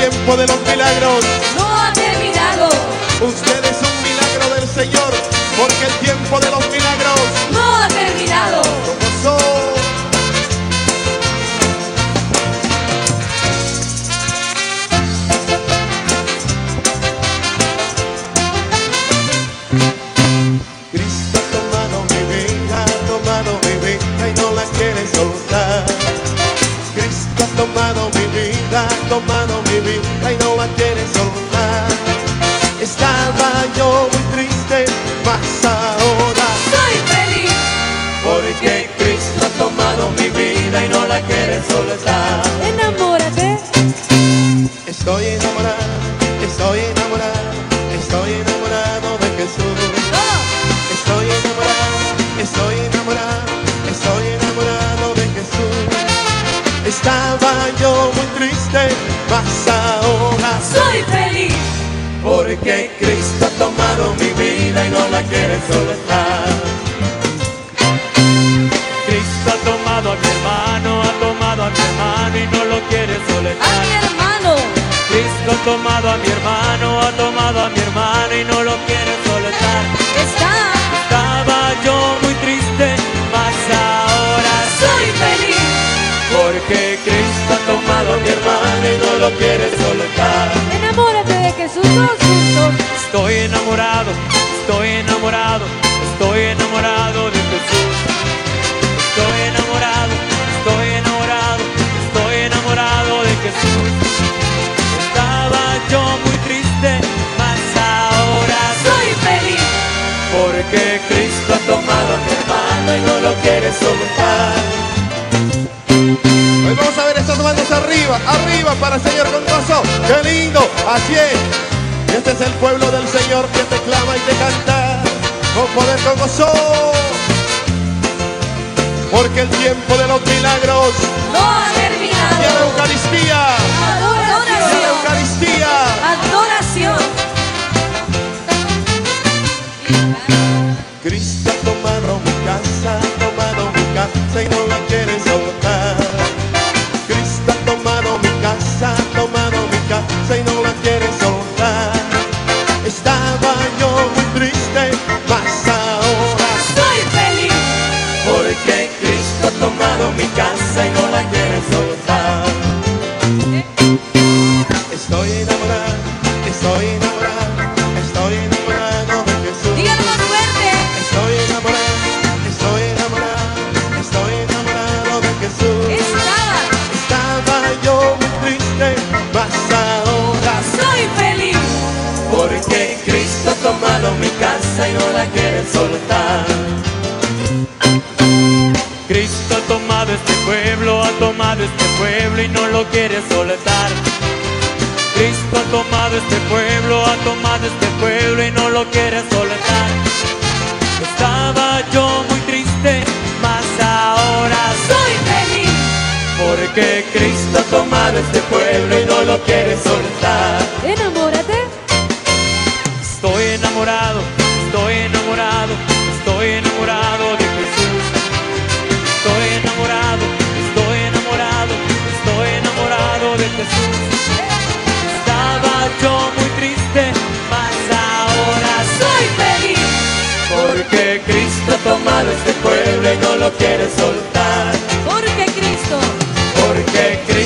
tiempo de los milagros no ha terminado. usted es un milagro del Señor, porque el tiempo de los milagros No ha terminado. comenzó. Cristo ha tomado mi vida y no la quiere soltar. Cristo ha tomado mi vida y no la quiere soltar. Estaba yo muy triste, mas ahora Soy feliz. porque Cristo ha tomado mi vida y no la quiere soltar. Enamórate. Estoy enamorado, estoy enamorado, estoy enamorado de Jesús. Todo. Estoy enamorado, estoy enamorado, estoy enamorado de Jesús. Estaba yo muy triste, mas ahora Soy feliz. porque Cristo ha tomado mi vida y no la quiere soltar. Cristo ha tomado a mi hermano, ha tomado a mi hermano y no lo quiere A soltar. mi hermano. Cristo ha tomado a mi hermano, ha tomado a mi hermano y no lo quiere soltar. Estaba yo muy triste, mas ahora Soy feliz. porque Cristo ha tomado a mi hermano y no lo quiere soltar. Enamórate de Jesús todos juntos. Estoy enamorado, estoy enamorado, estoy enamorado de Jesús. Estoy enamorado, estoy enamorado, estoy enamorado de Jesús. Estaba yo muy triste, mas ahora Soy feliz. porque Cristo ha tomado a mi hermano y no lo quiere soltar. Hoy vamos a ver esas manos arriba, arriba para el Señor con gozo. ¡Qué lindo! Así es. Este es el pueblo del Señor que te clama y te canta con poder, con gozo. Porque el tiempo de los milagros No ha y a la terminado. Eucaristía, y a la Adoración. Eucaristía. Adoración. Cristo ha tomado mi casa y no la quiere soltar. Cristo ha tomado mi casa y no la quiere soltar. Estaba yo muy triste, mas ahora Soy feliz. porque Cristo ha tomado mi casa y no la quiere soltar. Estoy enamorado, estoy enamorado, estoy enamorado de Jesús. Dígalo más fuerte. Estoy enamorado, estoy enamorado, estoy enamorado de Jesús. Estaba yo muy triste, mas ahora Soy feliz. porque Cristo ha tomado mi casa y no la quiere soltar. Cristo ha tomado este pueblo y no lo quiere soltar. Cristo ha tomado este pueblo y no lo quiere soltar. Estaba yo muy triste, mas ahora Soy feliz. porque Cristo ha tomado este pueblo y no lo quiere soltar. Enamórate. Estoy enamorado, estoy enamorado, estoy enamorado de Jesús. Estoy enamorado, estoy enamorado, estoy enamorado de Jesús. Estaba yo muy triste, mas ahora Soy feliz. porque Cristo ha tomado este pueblo y no lo quiere soltar. Porque Cristo. Porque Cristo